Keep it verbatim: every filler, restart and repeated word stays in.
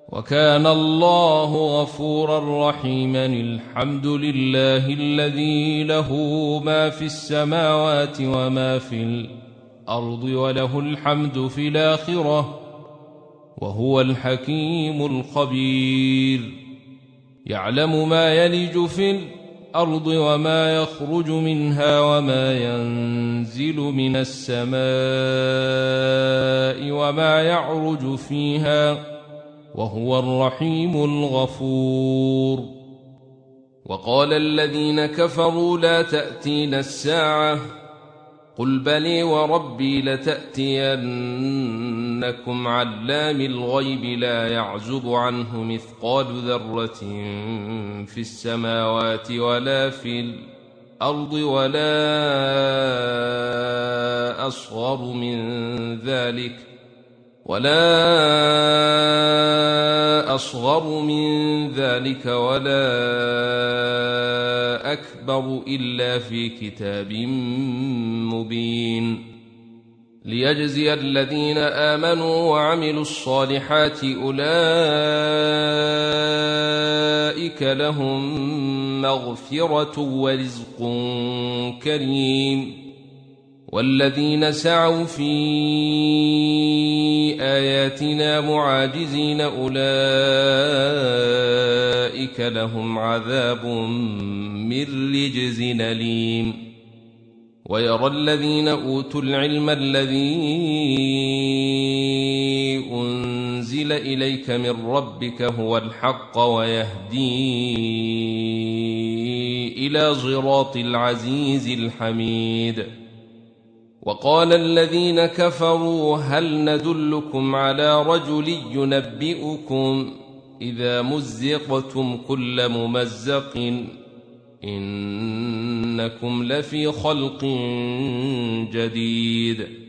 وكان الله غفورا رحيما. الحمد لله الذي له ما في السماوات وما في الأرض وله الحمد في الآخرة وهو الحكيم الخبير. يعلم ما يلج في الأرض وما يخرج منها وما ينزل من السماء وما يعرج فيها وهو الرحيم الغفور. وقال الذين كفروا لا تأتينا الساعة قل بلي وربي لتأتينكم علام الغيب لا يعزب عنه مثقال ذرة في السماوات ولا في الأرض ولا أصغر من ذلك ولا أصغر من ذلك ولا أكبر إلا في كتاب مبين ليجزي الذين آمنوا وعملوا الصالحات أولئك لهم مغفرة ورزق كريم. والذين سعوا في آياتنا معاجزين أولئك لهم عذاب من رجز أليم. ويرى الذين أوتوا العلم الذي أنزل إليك من ربك هو الحق ويهدي إلى صراط العزيز الحميد. وقال الذين كفروا هل ندلكم على رجل ينبئكم إذا مزقتم كل ممزق إنكم لفي خلق جديد.